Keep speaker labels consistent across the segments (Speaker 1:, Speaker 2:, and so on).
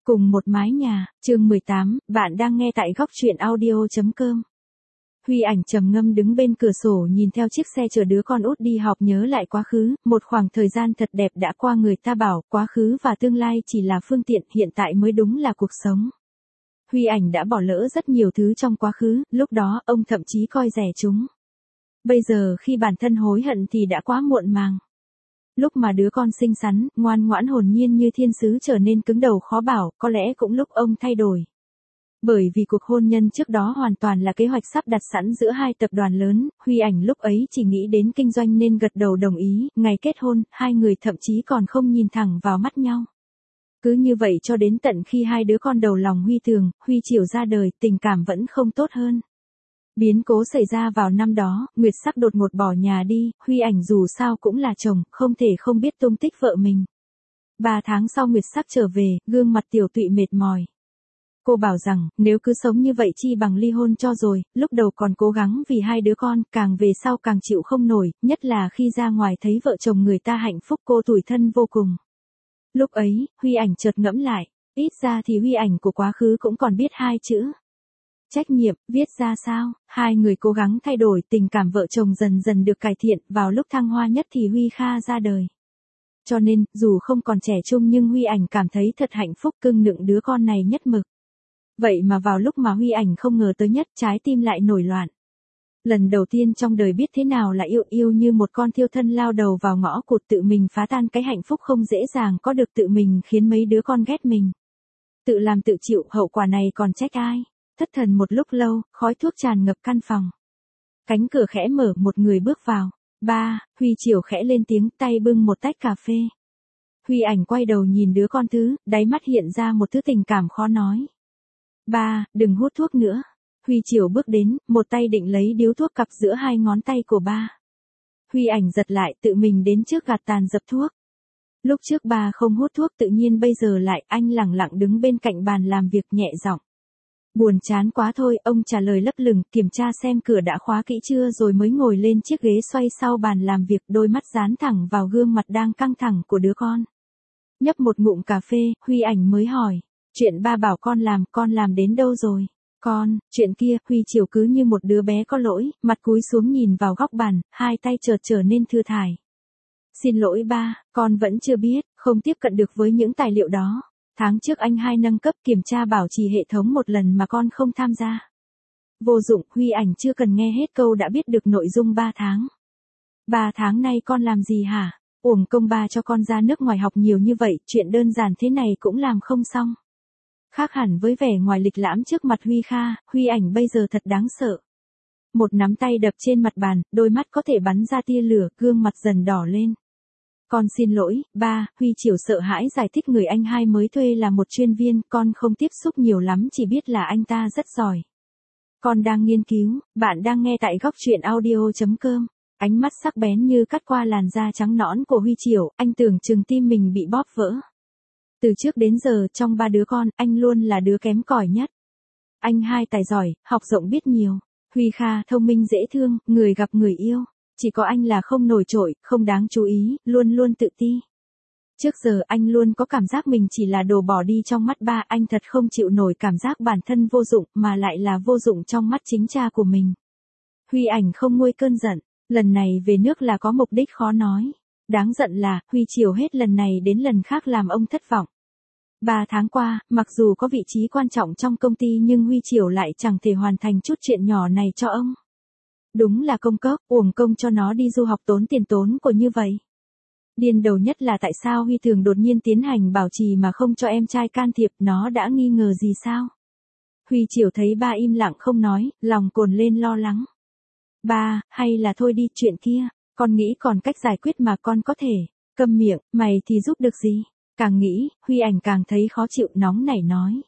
Speaker 1: Cùng một mái nhà, chương 18, bạn đang nghe tại góc truyện audio.com. Huy Ảnh trầm ngâm đứng bên cửa sổ nhìn theo chiếc xe chở đứa con út đi học, nhớ lại quá khứ, một khoảng thời gian thật đẹp đã qua. Người ta bảo quá khứ và tương lai chỉ là phương tiện, hiện tại mới đúng là cuộc sống. Huy Ảnh đã bỏ lỡ rất nhiều thứ trong quá khứ, lúc đó ông thậm chí coi rẻ chúng. Bây giờ khi bản thân hối hận thì đã quá muộn màng. Lúc mà đứa con xinh xắn, ngoan ngoãn hồn nhiên như thiên sứ trở nên cứng đầu khó bảo, có lẽ cũng lúc ông thay đổi. Bởi vì cuộc hôn nhân trước đó hoàn toàn là kế hoạch sắp đặt sẵn giữa hai tập đoàn lớn, Huy Ảnh lúc ấy chỉ nghĩ đến kinh doanh nên gật đầu đồng ý. Ngày kết hôn, hai người thậm chí còn không nhìn thẳng vào mắt nhau. Cứ như vậy cho đến tận khi hai đứa con đầu lòng Huy Thường, Huy Chiểu ra đời, tình cảm vẫn không tốt hơn. Biến cố xảy ra vào năm đó, Nguyệt Sắc đột ngột bỏ nhà đi, Huy Ảnh dù sao cũng là chồng, không thể không biết tung tích vợ mình. 3 tháng sau Nguyệt Sắc trở về, gương mặt tiểu tụy mệt mỏi. Cô bảo rằng, nếu cứ sống như vậy chi bằng ly hôn cho rồi, lúc đầu còn cố gắng vì hai đứa con, càng về sau càng chịu không nổi, nhất là khi ra ngoài thấy vợ chồng người ta hạnh phúc cô tủi thân vô cùng. Lúc ấy, Huy Ảnh chợt ngẫm lại, ít ra thì Huy Ảnh của quá khứ cũng còn biết 2 chữ. Trách nhiệm, viết ra sao, hai người cố gắng thay đổi, tình cảm vợ chồng dần dần được cải thiện, vào lúc thăng hoa nhất thì Huy Kha ra đời. Cho nên, dù không còn trẻ trung nhưng Huy Ảnh cảm thấy thật hạnh phúc cưng nựng đứa con này nhất mực. Vậy mà vào lúc mà Huy Ảnh không ngờ tới nhất, trái tim lại nổi loạn. Lần đầu tiên trong đời biết thế nào là yêu như một con thiêu thân lao đầu vào ngõ cụt, tự mình phá tan cái hạnh phúc không dễ dàng có được, tự mình khiến mấy đứa con ghét mình. Tự làm tự chịu, hậu quả này còn trách ai? Thất thần một lúc lâu, khói thuốc tràn ngập căn phòng. Cánh cửa khẽ mở, một người bước vào. Ba, Huy Chiểu khẽ lên tiếng, tay bưng một tách cà phê. Huy Ảnh quay đầu nhìn đứa con thứ, đáy mắt hiện ra một thứ tình cảm khó nói. Ba, đừng hút thuốc nữa. Huy Chiểu bước đến, một tay định lấy điếu thuốc cặp giữa hai ngón tay của ba. Huy Ảnh giật lại, tự mình đến trước gạt tàn dập thuốc. Lúc trước ba không hút thuốc, tự nhiên bây giờ lại. Anh lẳng lặng đứng bên cạnh bàn làm việc, nhẹ giọng. Buồn chán quá thôi, ông trả lời lấp lửng, kiểm tra xem cửa đã khóa kỹ chưa rồi mới ngồi lên chiếc ghế xoay sau bàn làm việc, đôi mắt dán thẳng vào gương mặt đang căng thẳng của đứa con. Nhấp một ngụm cà phê, Huy Ảnh mới hỏi, chuyện ba bảo con làm đến đâu rồi? Chuyện kia, Huy Chiểu cứ như một đứa bé có lỗi, mặt cúi xuống nhìn vào góc bàn, hai tay chợt trở nên thưa thải. Xin lỗi ba, con vẫn chưa biết, không tiếp cận được với những tài liệu đó. Tháng trước anh hai nâng cấp kiểm tra bảo trì hệ thống một lần mà con không tham gia. Vô dụng, Huy Ảnh chưa cần nghe hết câu đã biết được nội dung 3 tháng. 3 tháng nay con làm gì hả? Uổng công ba cho con ra nước ngoài học nhiều như vậy, chuyện đơn giản thế này cũng làm không xong. Khác hẳn với vẻ ngoài lịch lãm trước mặt Huy Kha, Huy Ảnh bây giờ thật đáng sợ. Một nắm tay đập trên mặt bàn, đôi mắt có thể bắn ra tia lửa, gương mặt dần đỏ lên. Con xin lỗi, ba, Huy Chiểu sợ hãi giải thích, người anh hai mới thuê là một chuyên viên, con không tiếp xúc nhiều lắm, chỉ biết là anh ta rất giỏi. Con đang nghiên cứu, bạn đang nghe tại góc truyện audio.com. Ánh mắt sắc bén như cắt qua làn da trắng nõn của Huy Chiểu, anh tưởng chừng tim mình bị bóp vỡ. Từ trước đến giờ, trong 3 đứa con, anh luôn là đứa kém cỏi nhất. Anh hai tài giỏi, học rộng biết nhiều. Huy Kha thông minh dễ thương, người gặp người yêu. Chỉ có anh là không nổi trội, không đáng chú ý, luôn luôn tự ti. Trước giờ anh luôn có cảm giác mình chỉ là đồ bỏ đi trong mắt ba, anh thật không chịu nổi cảm giác bản thân vô dụng, mà lại là vô dụng trong mắt chính cha của mình. Huy Ảnh không nguôi cơn giận, lần này về nước là có mục đích khó nói. Đáng giận là, Huy Chiểu hết lần này đến lần khác làm ông thất vọng. 3 tháng qua, mặc dù có vị trí quan trọng trong công ty nhưng Huy Chiểu lại chẳng thể hoàn thành chút chuyện nhỏ này cho ông. Đúng là công cốc, uổng công cho nó đi du học tốn tiền tốn của như vậy. Điên đầu nhất là tại sao Huy Thường đột nhiên tiến hành bảo trì mà không cho em trai can thiệp, nó đã nghi ngờ gì sao? Huy Chiểu thấy ba im lặng không nói, lòng cồn lên lo lắng. Ba, hay là thôi đi, chuyện kia, con nghĩ còn cách giải quyết mà con có thể. Câm miệng, mày thì giúp được gì? Càng nghĩ, Huy Ảnh càng thấy khó chịu, nóng nảy nói.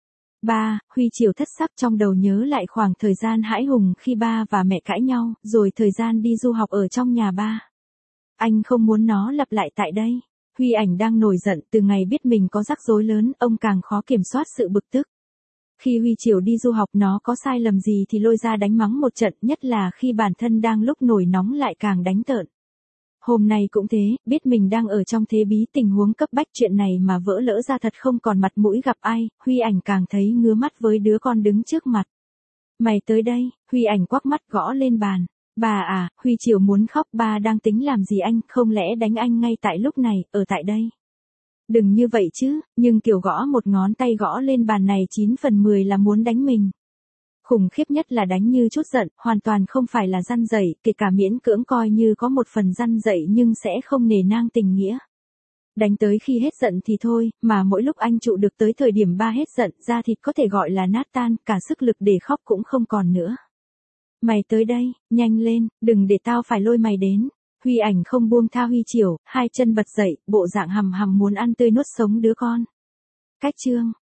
Speaker 1: Ba, Huy Chiểu thất sắc, trong đầu nhớ lại khoảng thời gian hãi hùng khi ba và mẹ cãi nhau, rồi thời gian đi du học ở trong nhà ba. Anh không muốn nó lặp lại tại đây. Huy Ảnh đang nổi giận, từ ngày biết mình có rắc rối lớn, ông càng khó kiểm soát sự bực tức. Khi Huy Chiểu đi du học nó có sai lầm gì thì lôi ra đánh mắng một trận, nhất là khi bản thân đang lúc nổi nóng lại càng đánh tợn. Hôm nay cũng thế, biết mình đang ở trong thế bí tình huống cấp bách, chuyện này mà vỡ lỡ ra thật không còn mặt mũi gặp ai, Huy Ảnh càng thấy ngứa mắt với đứa con đứng trước mặt. Mày tới đây, Huy Ảnh quắc mắt gõ lên bàn. Bà à, Huy Triều muốn khóc, ba đang tính làm gì anh, không lẽ đánh anh ngay tại lúc này, ở tại đây. Đừng như vậy chứ, nhưng kiểu gõ một ngón tay gõ lên bàn này 9 phần 10 là muốn đánh mình. Khủng khiếp nhất là đánh như chút giận, hoàn toàn không phải là răn dạy, kể cả miễn cưỡng coi như có một phần răn dạy nhưng sẽ không nề nang tình nghĩa. Đánh tới khi hết giận thì thôi, mà mỗi lúc anh trụ được tới thời điểm ba hết giận, da thịt có thể gọi là nát tan, cả sức lực để khóc cũng không còn nữa. Mày tới đây, nhanh lên, đừng để tao phải lôi mày đến. Huy Ảnh không buông tha Huy Triều, hai chân bật dậy, bộ dạng hầm hầm muốn ăn tươi nuốt sống đứa con. Cách chương